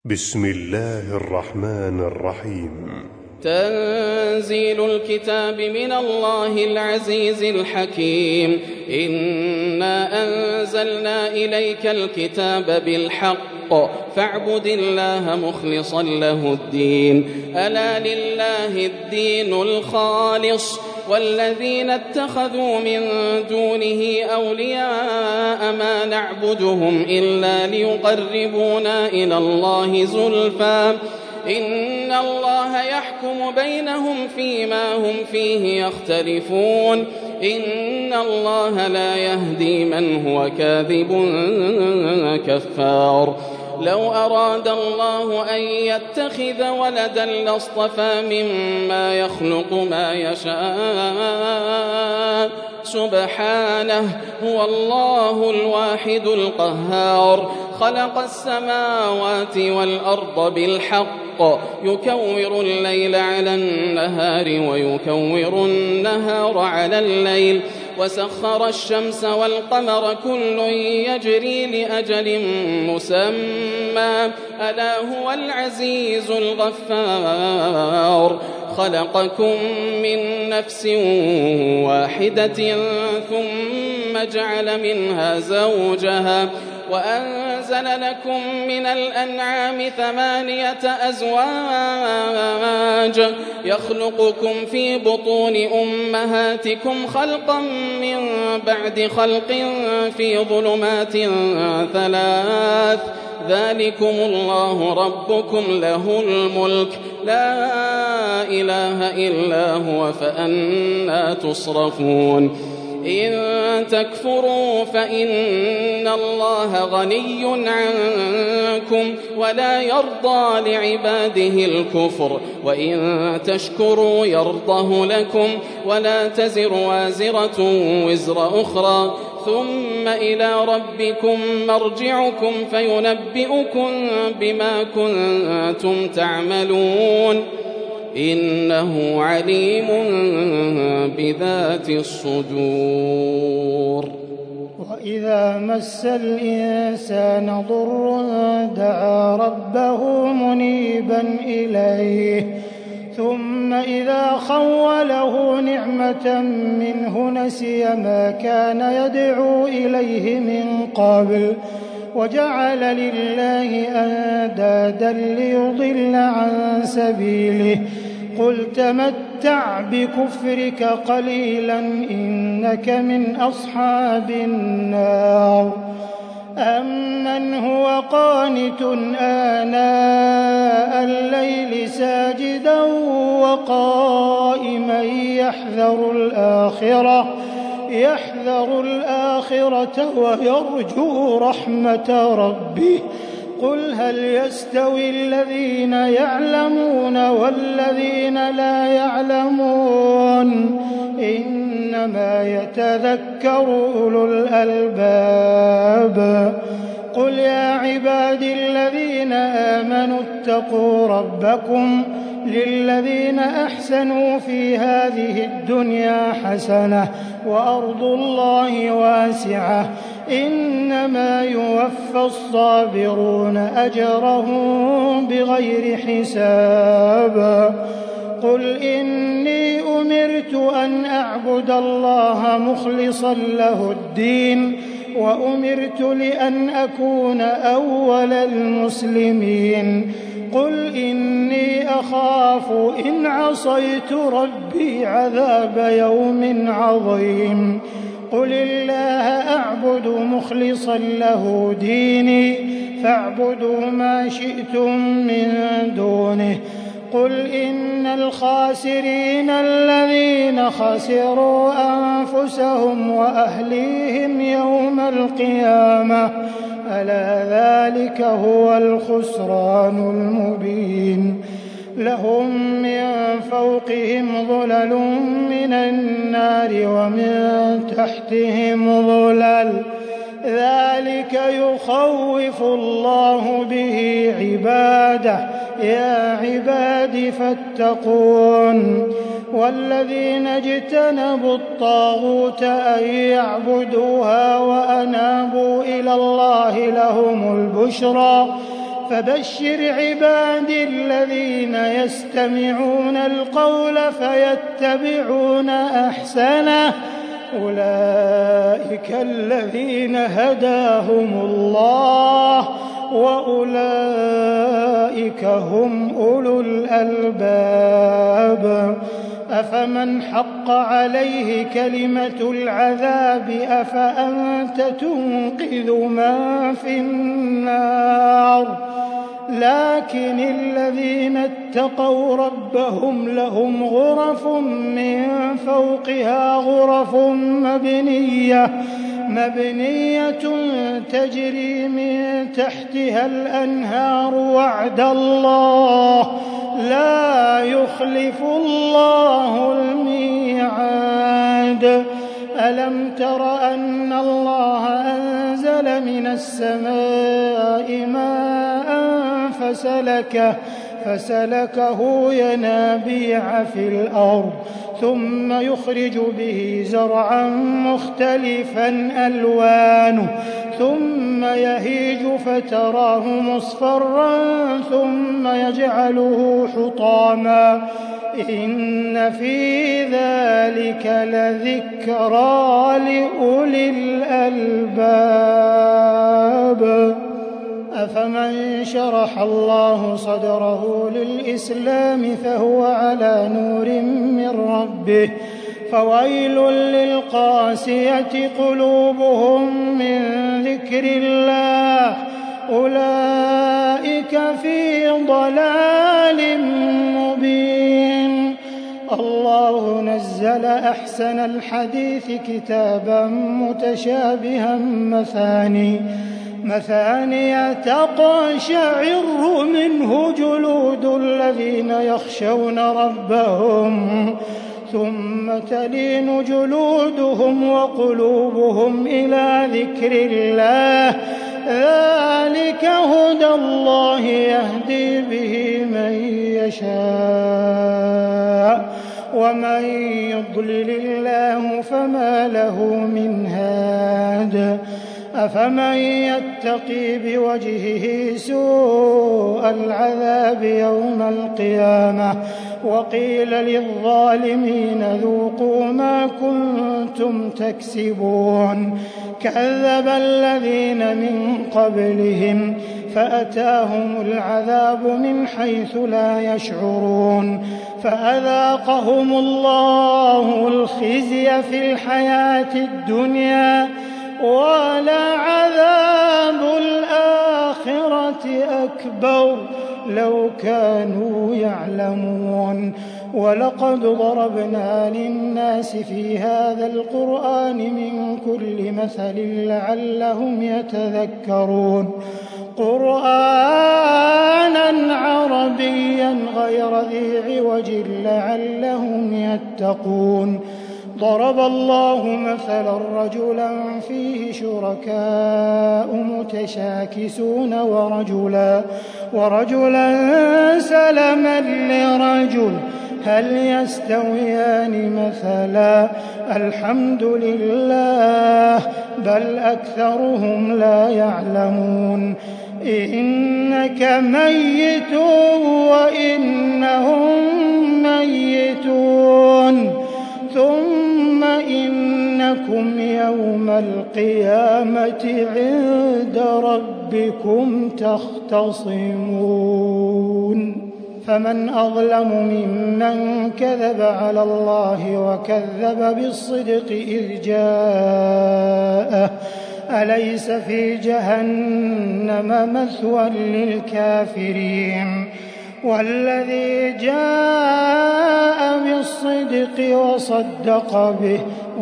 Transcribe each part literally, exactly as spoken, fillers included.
بسم الله الرحمن الرحيم. تنزيل الكتاب من الله العزيز الحكيم. إنا أنزلنا إليك الكتاب بالحق فاعبد الله مخلصا له الدين. ألا لله الدين الخالص والذين اتخذوا من دونه أولياء ما نعبدهم إلا ليقربونا إلى الله زلفى إن الله يحكم بينهم فيما هم فيه يختلفون إن الله لا يهدي من هو كاذب كفار. لو أراد الله أن يتخذ ولدا لاصطفى مما يخلق ما يشاء سبحانه هو الله الواحد القهار. خلق السماوات والأرض بالحق يكور الليل على النهار ويكور النهار على الليل وسخر الشمس والقمر كل يجري لأجل مسمى ألا هو العزيز الغفار. خلقكم من نفس واحدة ثم جعل منها زوجها وأنزل لكم من الأنعام ثمانية أزواج يخلقكم في بطون أمهاتكم خلقا من بعد خلق في ظلمات ثلاث ذلكم الله ربكم له الملك لا إله إلا هو فأنى تصرفون. إن تكفروا فإن الله غني عنكم ولا يرضى لعباده الكفر وإن تشكروا يرضه لكم ولا تزر وازرة وزر أخرى ثم إلى ربكم مرجعكم فينبئكم بما كنتم تعملون إنه عليم بذات الصدور. وإذا مس الإنسان ضر دعا ربه منيبا إليه ثم إذا خوله نعمة منه نسي ما كان يدعو إليه من قبل وجعل لله أندادا ليضل عن سبيله قل تمتع بكفرك قليلا إنك من أصحاب النار. أمن هو قانت آناء الليل ساجدا وقائما يحذر الآخرة يحذر الآخرة ويرجو رحمة ربه قل هل يستوي الذين يعلمون والذين لا يعلمون إنما يتذكر أولو الألباب. قل يا عبادي الذين آمنوا اتقوا ربكم للذين أحسنوا في هذه الدنيا حسنة وأرض الله واسعة إنما يوفى الصابرون أجرهم بغير حساب. قل إني أمرت أن أعبد الله مخلصا له الدين وأمرت لأن أكون أول المسلمين. قل إني أخاف إن عصيت ربي عذاب يوم عظيم. قل الله أعبد مخلصا له ديني فاعبدوا ما شئتم من دونه. قل إن الخاسرين الذين خسروا أنفسهم وأهليهم يوم القيامة ألا ذلك هو الخسران المبين. لهم من فوقهم ظلل من النار ومن تحتهم ظلل ذلك يخوف الله به عباده يا عباد فاتقون. والذين اجتنبوا الطاغوت أن يعبدوها وأنابوا إلى الله لهم البشرى فبشر عبادي الذين يستمعون القول فيتبعون أحسنه أولئك الذين هداهم الله وأولئك هم أولو الألباب أفمن حق عليه كلمة العذاب أفأنت تنقذ من في النار لكن الذين اتقوا ربهم لهم غرف من فوقها غرف مبنية مبنية تجري من تحتها الأنهار وعد الله لا يخلف الله الميعاد ألم تر أن الله أنزل من السماء ماء فسلكه فسلكه ينابيع في الأرض ثم يخرج به زرعا مختلفا ألوانه ثم يهيج فتراه مصفرا ثم يجعله حطاما إن في ذلك لذكرى لأولي الألباب أفمن شرح الله صدره للإسلام فهو على نور من ربه فويل للقاسية قلوبهم من ذكر الله أولئك في ضلال مبين الله نزل أحسن الحديث كتابا متشابها مثاني مثانية تقشعر منه جلود الذين يخشون ربهم ثم تلين جلودهم وقلوبهم إلى ذكر الله ذلك هدى الله يهدي به من يشاء ومن يضلل الله فما له من هاد أفمن يتقي بوجهه سوء العذاب يوم القيامة وقيل للظالمين ذوقوا ما كنتم تكسبون كذب الذين من قبلهم فأتاهم العذاب من حيث لا يشعرون فأذاقهم الله الخزي في الحياة الدنيا ولعذاب الآخرة أكبر لو كانوا يعلمون ولقد ضربنا للناس في هذا القرآن من كل مثل لعلهم يتذكرون قرآنا عربيا غير ذي عوج لعلهم يتقون ضرب الله مثلا رجلا فيه شركاء متشاكسون ورجلا ورجلا سلما لرجل هل يستويان مثلا الحمد لله بل أكثرهم لا يعلمون إنك ميت وإنهم ميتون ثم إنكم يوم القيامة عند ربكم تختصمون فمن أظلم ممن كذب على الله وكذب بالصدق إذ جاءه أليس في جهنم مثوى للكافرين والذي جاء بالصدق وصدق به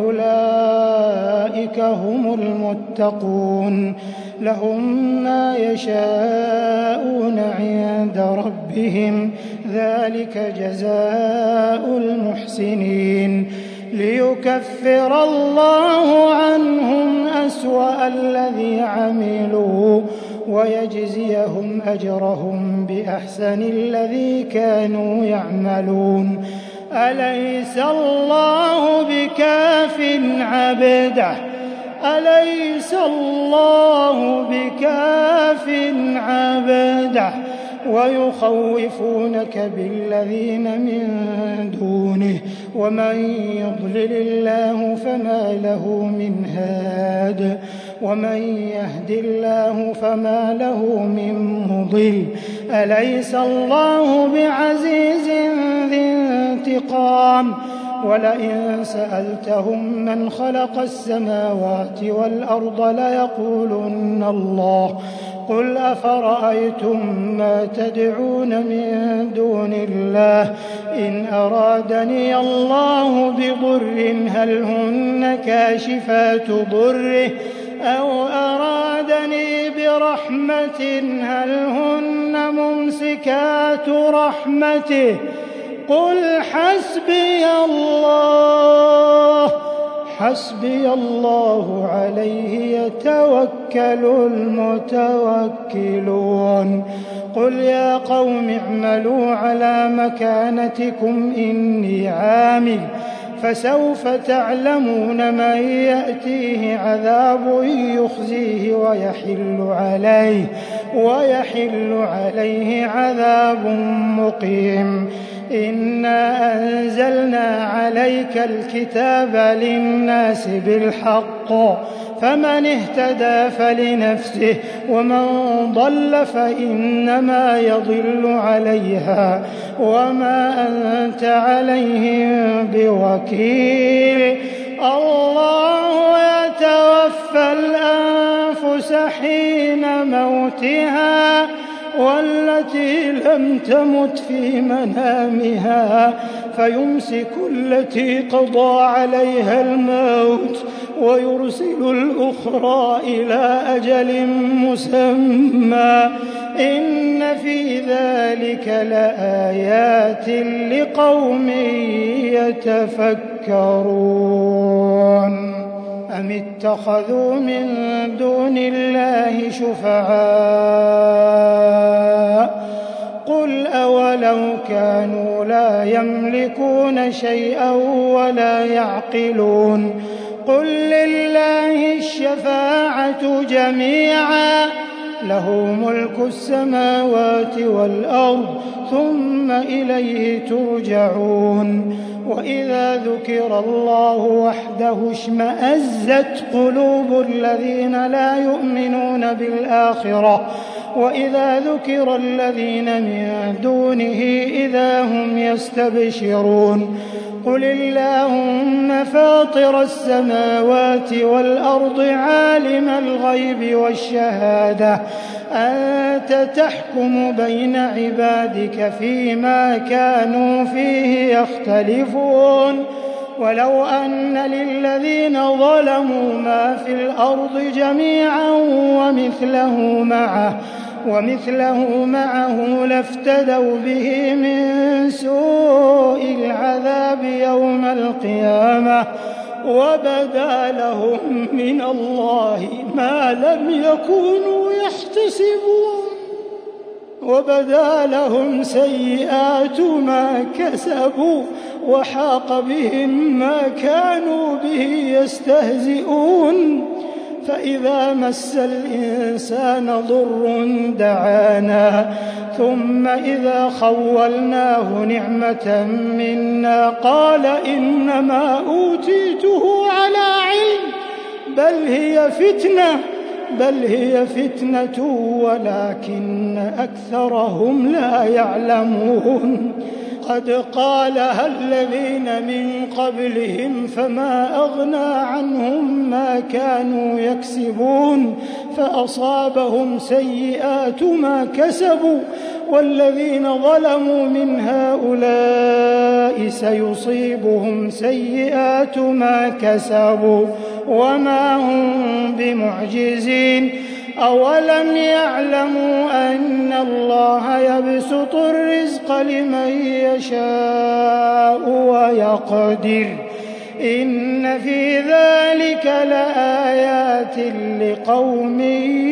أولئك هم المتقون لهم ما يشاءون عند ربهم ذلك جزاء المحسنين ليكفر الله عنهم أسوأ الذي عملوا ويجزيهم أجرهم بأحسن الذي كانوا يعملون أليس الله بكاف عبده أليس الله بكاف عبده ويخوفونك بالذين من دونه ومن يضلل الله فما له من هاد ومن يهد الله فما له من مضل أليس الله بعزيز ذي انتقام ولئن سألتهم من خلق السماوات والأرض ليقولن الله قل أفرأيتم ما تدعون من دون الله إن أرادني الله بضر هل هن كاشفات ضره أو أرادني برحمة هل هن ممسكات رحمته قل حسبي الله حسبي الله عليه يتوكل المتوكلون قل يا قوم اعملوا على مكانتكم إني عامل فسوف تعلمون من يأتيه عذاب يخزيه ويحل عليه ويحل عليه عذاب مقيم إنا أنزلنا عليك الكتاب للناس بالحق فمن اهتدى فلنفسه ومن ضل فإنما يضل عليها وما أنت عليهم بوكيل الله يتوفى الأنفس حين موتها والتي لم تمت في منامها فيمسك التي قضى عليها الموت ويرسل الأخرى إلى أجل مسمى إن في ذلك لآيات لقوم يتفكرون أم اتخذوا من دون الله شفعاء قل أولو كانوا لا يملكون شيئا ولا يعقلون قل لله الشفاعة جميعا له ملك السماوات والأرض ثم إليه ترجعون وإذا ذكر الله وحده اشمأزت قلوب الذين لا يؤمنون بالآخرة وإذا ذكر الذين من دونه إذا هم يستبشرون قل اللهم فاطر السماوات والأرض عالم الغيب والشهادة أنت تحكم بين عبادك فيما كانوا فيه يختلفون ولو أن للذين ظلموا ما في الأرض جميعا ومثله معه ومثله معه لافتدوا به من سوء العذاب يوم القيامة وبدا لهم من الله ما لم يكونوا يحتسبون وبدا لهم سيئات ما كسبوا وحاق بهم ما كانوا به يستهزئون فإذا مس الإنسان ضر دعانا ثم إذا خولناه نعمة منا قال إنما أوتيته على علم بل هي فتنة بل هي فتنة ولكن أكثرهم لا يعلمون قد قالها الذين من قبلهم فما أغنى عنهم ما كانوا يكسبون فأصابهم سيئات ما كسبوا والذين ظلموا من هؤلاء سيصيبهم سيئات ما كسبوا وما هم بمعجزين أولم يعلموا أن الله يبسط الرزق لمن يشاء ويقدر إن في ذلك لآيات لقوم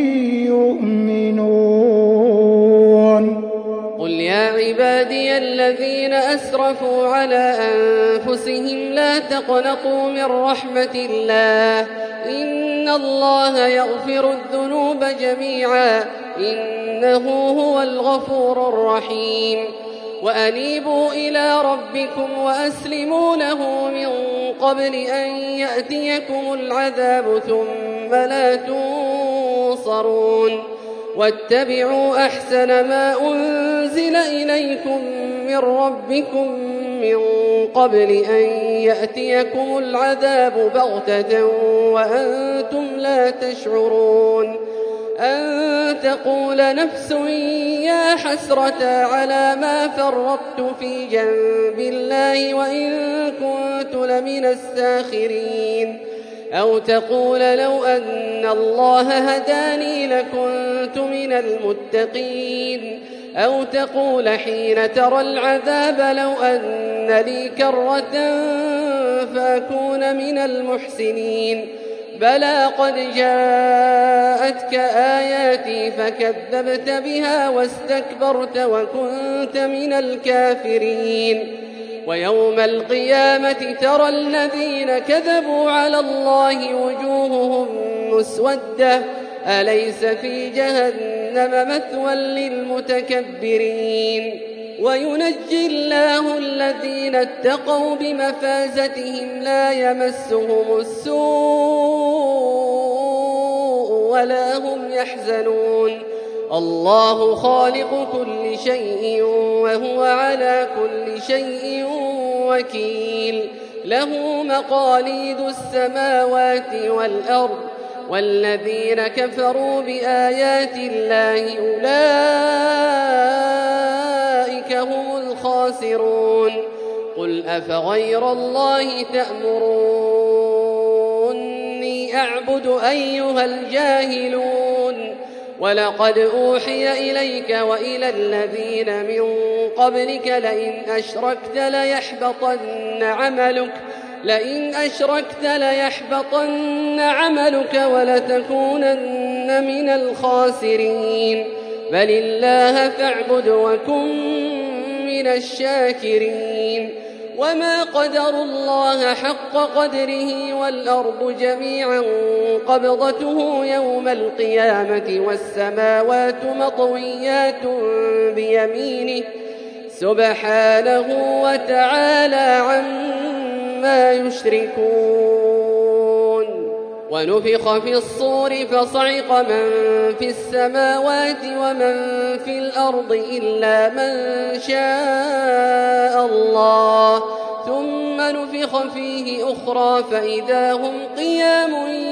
يؤمنون قل يا عبادي الذين أسرفوا على أنفسهم لا تقنطوا من رحمة الله إن إن الله يغفر الذنوب جميعا إنه هو الغفور الرحيم وأنيبوا إلى ربكم وأسلموا له من قبل أن يأتيكم العذاب ثم لا تنصرون واتبعوا أحسن ما أنزل إليكم من ربكم من قبل أن يأتيكم العذاب بغتة وأنتم لا تشعرون أن تقول نفس يا حسرة على ما فرطت في جنب الله وإن كنت لمن الساخرين أو تقول لو أن الله هداني لكنت من المتقين أو تقول حين ترى العذاب لو أن لي كرة فأكون من المحسنين بلى قد جاءتك آياتي فكذبت بها واستكبرت وكنت من الكافرين ويوم القيامة ترى الذين كذبوا على الله وجوههم مسودة أليس في جهنم مثوى للمتكبرين وينجي الله الذين اتقوا بمفازتهم لا يمسهم السوء ولا هم يحزنون الله خالق كل شيء وهو على كل شيء وكيل له مقاليد السماوات والأرض والذين كفروا بآيات الله أولئك هم الخاسرون قل أفغير الله تأمروني أعبد أيها الجاهلون ولقد أوحي إليك وإلى الذين من قبلك لئن أشركت ليحبطن عملك لئن أشركت ليحبطن عملك ولتكونن من الخاسرين بل الله فاعبد وكن من الشاكرين وما قدروا الله حق قدره والأرض جميعا قبضته يوم القيامة والسماوات مطويات بيمينه سبحانه وتعالى عما يشركون ونفخ في الصور فصعق من في السماوات ومن في الأرض إلا من شاء الله ثم نفخ فيه أخرى فإذا هم قيام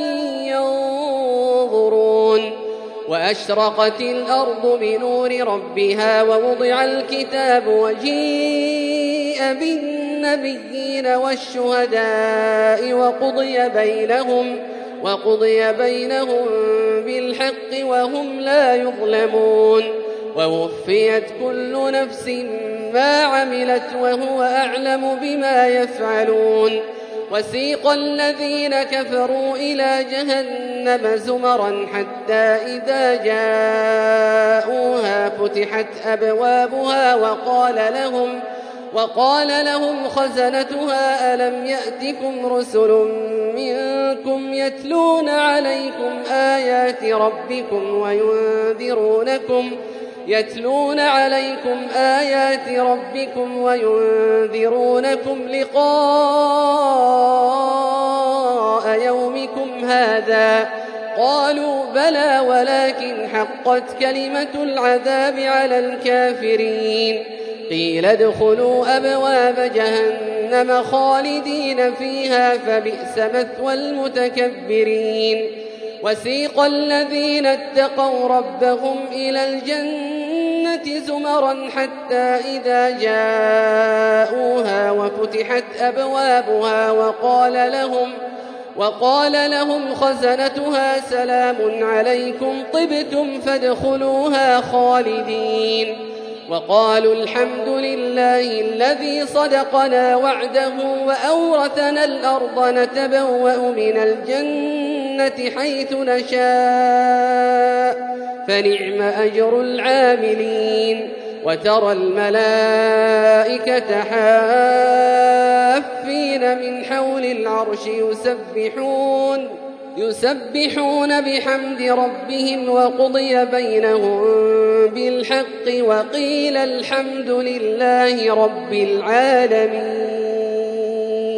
ينظرون وأشرقت الأرض بنور ربها ووضع الكتاب وجيء بالنبيين والشهداء وقضي بينهم وقضي بينهم بالحق وهم لا يظلمون ووفيت كل نفس ما عملت وهو أعلم بما يفعلون وسيق الذين كفروا إلى جهنم زمرا حتى إذا جاءوها فتحت أبوابها وقال لهم وقال لهم خزنتها ألم يأتكم رسل منكم يتلون عليكم آيات ربكم وينذرونكم يتلون عليكم آيات ربكم وينذرونكم لقاء يومكم هذا قالوا بلى ولكن حقت كلمة العذاب على الكافرين قيل ادخلوا أبواب جهنم خالدين فيها فبئس مثوى المتكبرين وسيق الذين اتقوا ربهم إلى الجنة زمرا حتى إذا جاءوها وفتحت أبوابها وقال لهم وقال لهم خزنتها سلام عليكم طبتم فادخلوها خالدين وقالوا الحمد لله الذي صدقنا وعده وأورثنا الأرض نتبوأ من الجنة حيث نشاء فنعم أجر العاملين وترى الملائكة حافين من حول العرش يسبحون يسبحون بحمد ربهم وقضي بينهم بالحق وقيل الحمد لله رب العالمين.